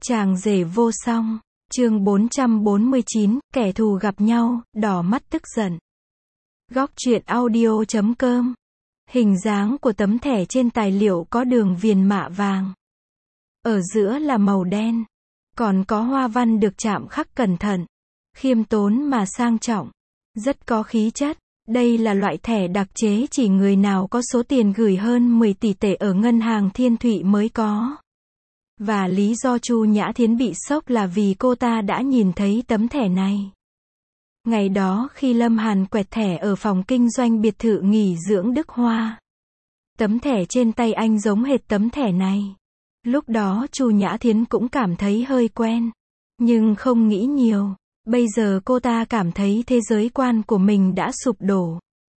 Chàng rể vô song, chương 449, kẻ thù gặp nhau, đỏ mắt tức giận. Góc truyện audio.com. Hình dáng của tấm thẻ trên tài liệu có đường viền mạ vàng. Ở giữa là màu đen. Còn có hoa văn được chạm khắc cẩn thận. Khiêm tốn mà sang trọng. Rất có khí chất. Đây là loại thẻ đặc chế chỉ người nào có số tiền gửi hơn 10 tỷ tệ ở ngân hàng Thiên Thụy mới có. Và lý do Chu Nhã Thiến bị sốc là vì cô ta đã nhìn thấy tấm thẻ này. Ngày đó khi Lâm Hàn quẹt thẻ ở phòng kinh doanh biệt thự nghỉ dưỡng Đức Hoa. Tấm thẻ trên tay anh giống hệt tấm thẻ này. Lúc đó Chu Nhã Thiến cũng cảm thấy hơi quen. Nhưng không nghĩ nhiều. Bây giờ cô ta cảm thấy thế giới quan của mình đã sụp đổ.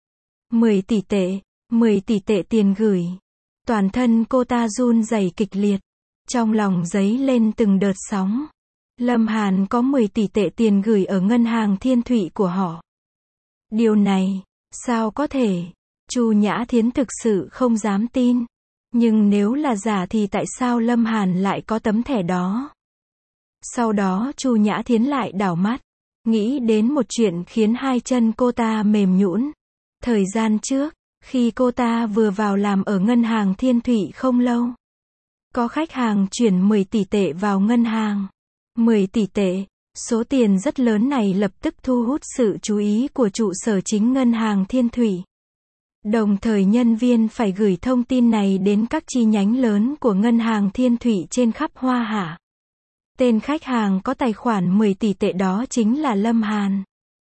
10 tỷ tệ, 10 tỷ tệ tiền gửi. Toàn thân cô ta run rẩy kịch liệt. Trong lòng dấy lên từng đợt sóng. Lâm Hàn có 10 tỷ tệ tiền gửi ở ngân hàng Thiên Thụy của họ. Điều này, sao có thể? Chu Nhã Thiến thực sự không dám tin. Nhưng nếu là giả thì tại sao Lâm Hàn lại có tấm thẻ đó? Sau đó Chu Nhã Thiến lại đảo mắt. Nghĩ đến một chuyện khiến hai chân cô ta mềm nhũn. Thời gian trước, khi cô ta vừa vào làm ở ngân hàng Thiên Thụy không lâu. Có khách hàng chuyển 10 tỷ tệ vào ngân hàng. 10 tỷ tệ, số tiền rất lớn này lập tức thu hút sự chú ý của trụ sở chính ngân hàng Thiên Thụy. Đồng thời nhân viên phải gửi thông tin này đến các chi nhánh lớn của ngân hàng Thiên Thụy trên khắp Hoa Hạ. Tên khách hàng có tài khoản 10 tỷ tệ đó chính là Lâm Hàn.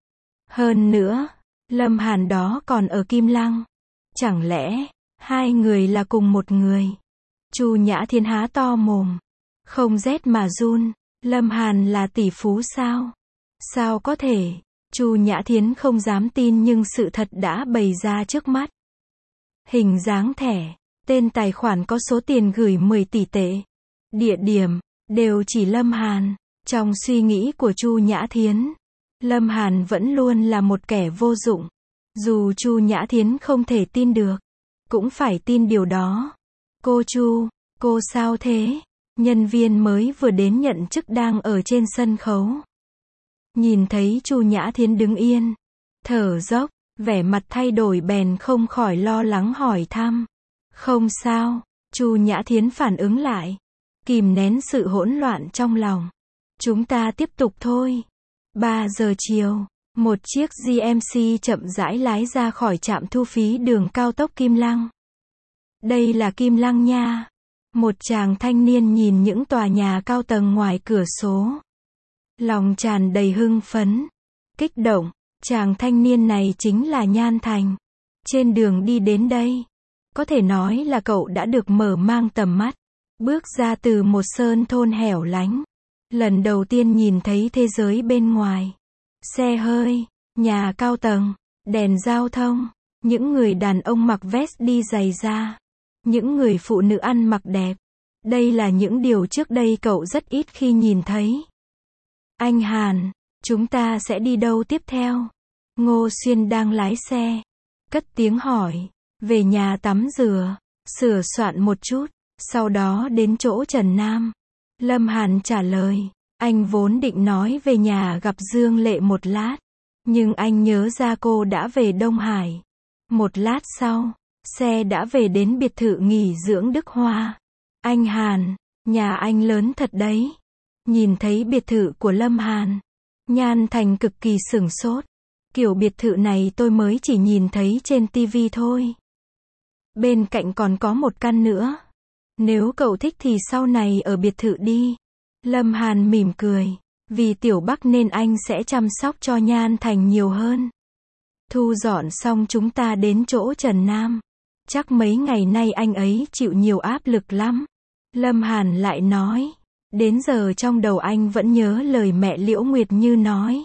Hơn nữa, Lâm Hàn đó còn ở Kim Lăng. Chẳng lẽ, hai người là cùng một người? Chu Nhã Thiến há to mồm. Không rét mà run. Lâm Hàn là tỷ phú sao? Sao có thể? Chu Nhã Thiến không dám tin nhưng sự thật đã bày ra trước mắt. Hình dáng thẻ, tên tài khoản có số tiền gửi 10 tỷ tệ. Địa điểm, đều chỉ Lâm Hàn. Trong suy nghĩ của Chu Nhã Thiến, Lâm Hàn vẫn luôn là một kẻ vô dụng. Dù Chu Nhã Thiến không thể tin được, cũng phải tin điều đó. Cô Chu, cô sao thế? Nhân viên mới vừa đến nhận chức đang ở trên sân khấu. Nhìn thấy Chu Nhã Thiến đứng yên, thở dốc, vẻ mặt thay đổi bèn không khỏi lo lắng hỏi thăm. Không sao, Chu Nhã Thiến phản ứng lại, kìm nén sự hỗn loạn trong lòng. Chúng ta tiếp tục thôi. 3 giờ chiều, một chiếc GMC chậm rãi lái ra khỏi trạm thu phí đường cao tốc Kim Lăng. Đây là Kim Lăng nha. Một chàng thanh niên nhìn những tòa nhà cao tầng ngoài cửa sổ. Lòng tràn đầy hưng phấn, kích động. Chàng thanh niên này chính là Nhan Thành. Trên đường đi đến đây, có thể nói là cậu đã được mở mang tầm mắt. Bước ra từ một sơn thôn hẻo lánh. Lần đầu tiên nhìn thấy thế giới bên ngoài. Xe hơi, nhà cao tầng, đèn giao thông, những người đàn ông mặc vest đi giày da. Những người phụ nữ ăn mặc đẹp. Đây là những điều trước đây cậu rất ít khi nhìn thấy. Anh Hàn, chúng ta sẽ đi đâu tiếp theo? Ngô Xuyên đang lái xe. Cất tiếng hỏi. Về nhà tắm rửa, sửa soạn một chút, sau đó đến chỗ Trần Nam. Lâm Hàn trả lời. Anh vốn định nói về nhà gặp Dương Lệ một lát. Nhưng anh nhớ ra cô đã về Đông Hải. Một lát sau, xe đã về đến biệt thự nghỉ dưỡng Đức Hoa. Anh Hàn, nhà anh lớn thật đấy. Nhìn thấy biệt thự của Lâm Hàn, Nhan Thành cực kỳ sửng sốt. Kiểu biệt thự này tôi mới chỉ nhìn thấy trên TV thôi. Bên cạnh còn có một căn nữa. Nếu cậu thích thì sau này ở biệt thự đi. Lâm Hàn mỉm cười. Vì Tiểu Bắc nên anh sẽ chăm sóc cho Nhan Thành nhiều hơn. Thu dọn xong chúng ta đến chỗ Trần Nam. Chắc mấy ngày nay anh ấy chịu nhiều áp lực lắm. Lâm Hàn lại nói. Đến giờ trong đầu anh vẫn nhớ lời mẹ Liễu Nguyệt Như nói.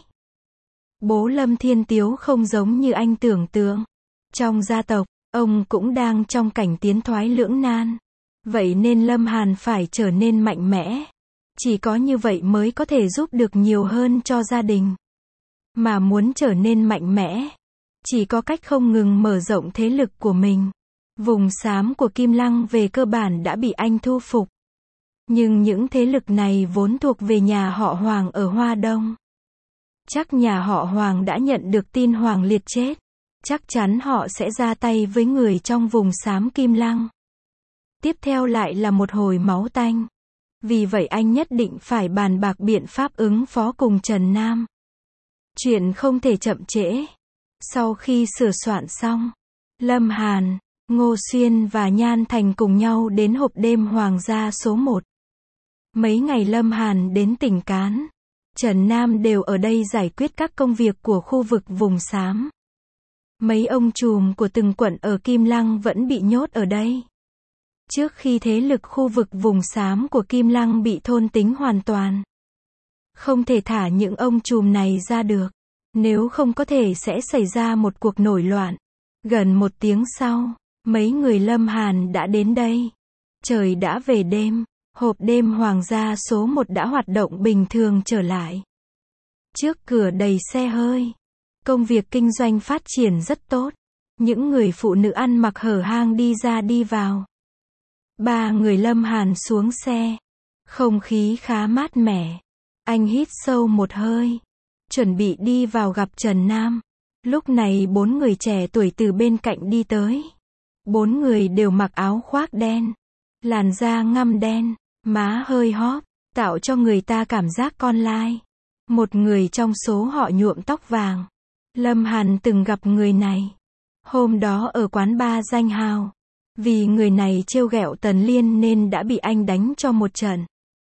Bố Lâm Thiên Tiếu không giống như anh tưởng tượng. Trong gia tộc, ông cũng đang trong cảnh tiến thoái lưỡng nan. Vậy nên Lâm Hàn phải trở nên mạnh mẽ. Chỉ có như vậy mới có thể giúp được nhiều hơn cho gia đình. Mà muốn trở nên mạnh mẽ, chỉ có cách không ngừng mở rộng thế lực của mình. Vùng xám của Kim Lăng về cơ bản đã bị anh thu phục. Nhưng những thế lực này vốn thuộc về nhà họ Hoàng ở Hoa Đông. Chắc nhà họ Hoàng đã nhận được tin Hoàng Liệt chết. Chắc chắn họ sẽ ra tay với người trong vùng xám Kim Lăng. Tiếp theo lại là một hồi máu tanh. Vì vậy anh nhất định phải bàn bạc biện pháp ứng phó cùng Trần Nam. Chuyện không thể chậm trễ. Sau khi sửa soạn xong, Lâm Hàn, Ngô Xuyên và Nhan Thành cùng nhau đến hộp đêm Hoàng gia số 1. Mấy ngày Lâm Hàn đến tỉnh Cán, Trần Nam đều ở đây giải quyết các công việc của khu vực vùng xám. Mấy ông trùm của từng quận ở Kim Lăng vẫn bị nhốt ở đây. Trước khi thế lực khu vực vùng xám của Kim Lăng bị thôn tính hoàn toàn. Không thể thả những ông trùm này ra được. Nếu không có thể sẽ xảy ra một cuộc nổi loạn. Gần 1 tiếng sau, mấy người Lâm Hàn đã đến đây. Trời đã về đêm, hộp đêm Hoàng gia số 1 đã hoạt động bình thường trở lại. Trước cửa đầy xe hơi. Công việc kinh doanh phát triển rất tốt. Những người phụ nữ ăn mặc hở hang đi ra đi vào. 3 người Lâm Hàn xuống xe. Không khí khá mát mẻ. Anh hít sâu một hơi. Chuẩn bị đi vào gặp Trần Nam. Lúc này 4 người trẻ tuổi từ bên cạnh đi tới. 4 người đều mặc áo khoác đen. Làn da ngăm đen. Má hơi hóp. Tạo cho người ta cảm giác con lai. Một người trong số họ nhuộm tóc vàng. Lâm Hàn từng gặp người này. Hôm đó ở quán bar danh hào. Vì người này trêu ghẹo Tần Liên nên đã bị anh đánh cho một trận.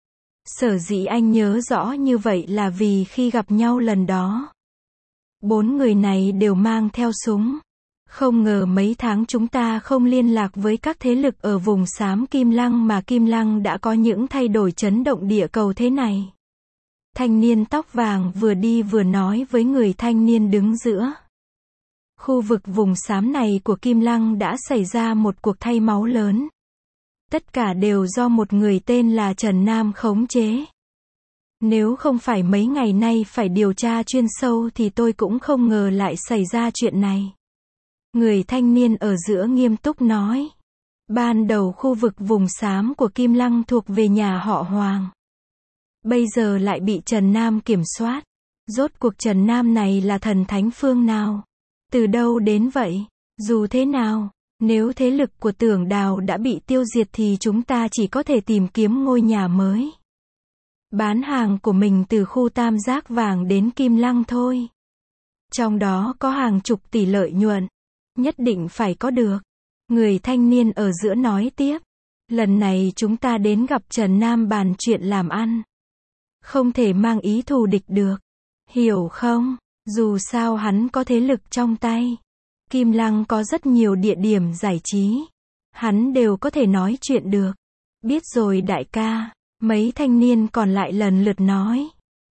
Sở dĩ anh nhớ rõ như vậy là vì khi gặp nhau lần đó, 4 người này đều mang theo súng. Không ngờ mấy tháng chúng ta không liên lạc với các thế lực ở vùng xám Kim Lăng mà Kim Lăng đã có những thay đổi chấn động địa cầu thế này. Thanh niên tóc vàng vừa đi vừa nói với người thanh niên đứng giữa. Khu vực vùng xám này của Kim Lăng đã xảy ra một cuộc thay máu lớn. Tất cả đều do một người tên là Trần Nam khống chế. Nếu không phải mấy ngày nay phải điều tra chuyên sâu thì tôi cũng không ngờ lại xảy ra chuyện này. Người thanh niên ở giữa nghiêm túc nói. Ban đầu khu vực vùng xám của Kim Lăng thuộc về nhà họ Hoàng. Bây giờ lại bị Trần Nam kiểm soát. Rốt cuộc Trần Nam này là thần thánh phương nào? Từ đâu đến vậy? Dù thế nào, nếu thế lực của Tưởng Đào đã bị tiêu diệt thì chúng ta chỉ có thể tìm kiếm ngôi nhà mới. Bán hàng của mình từ khu Tam Giác Vàng đến Kim Lăng thôi. Trong đó có hàng chục tỷ lợi nhuận. Nhất định phải có được. Người thanh niên ở giữa nói tiếp. Lần này chúng ta đến gặp Trần Nam bàn chuyện làm ăn. Không thể mang ý thù địch được. Hiểu không? Dù sao hắn có thế lực trong tay. Kim Lăng có rất nhiều địa điểm giải trí. Hắn đều có thể nói chuyện được. Biết rồi đại ca. Mấy thanh niên còn lại lần lượt nói.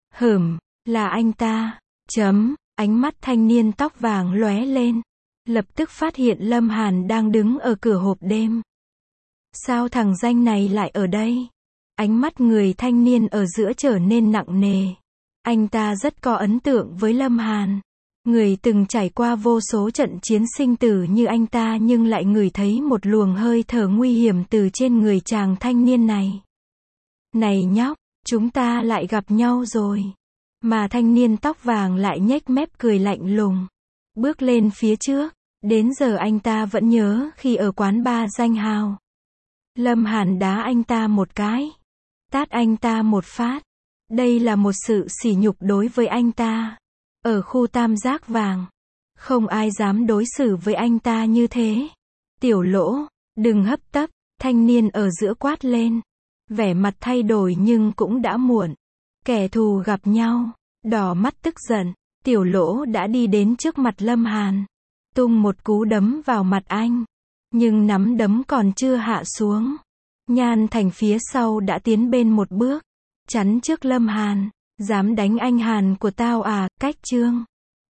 Là anh ta. Ánh mắt thanh niên tóc vàng lóe lên. Lập tức phát hiện Lâm Hàn đang đứng ở cửa hộp đêm. Sao thằng danh này lại ở đây? Ánh mắt người thanh niên ở giữa trở nên nặng nề. Anh ta rất có ấn tượng với Lâm Hàn. Người từng trải qua vô số trận chiến sinh tử như anh ta nhưng lại ngửi thấy một luồng hơi thở nguy hiểm từ trên người chàng thanh niên này. Này nhóc, chúng ta lại gặp nhau rồi. Mà thanh niên tóc vàng lại nhếch mép cười lạnh lùng. Bước lên phía trước. Đến giờ anh ta vẫn nhớ khi ở quán bar danh hào. Lâm Hàn đá anh ta một cái. Tát anh ta một phát. Đây là một sự sỉ nhục đối với anh ta. Ở khu Tam Giác Vàng, không ai dám đối xử với anh ta như thế. Tiểu Lỗ, đừng hấp tấp, thanh niên ở giữa quát lên. Vẻ mặt thay đổi nhưng cũng đã muộn. Kẻ thù gặp nhau, đỏ mắt tức giận. Tiểu Lỗ đã đi đến trước mặt Lâm Hàn. Tung một cú đấm vào mặt anh. Nhưng nắm đấm còn chưa hạ xuống. Nhan Thành phía sau đã tiến bên một bước. Chắn trước Lâm Hàn. Dám đánh anh Hàn của tao à, cách trương.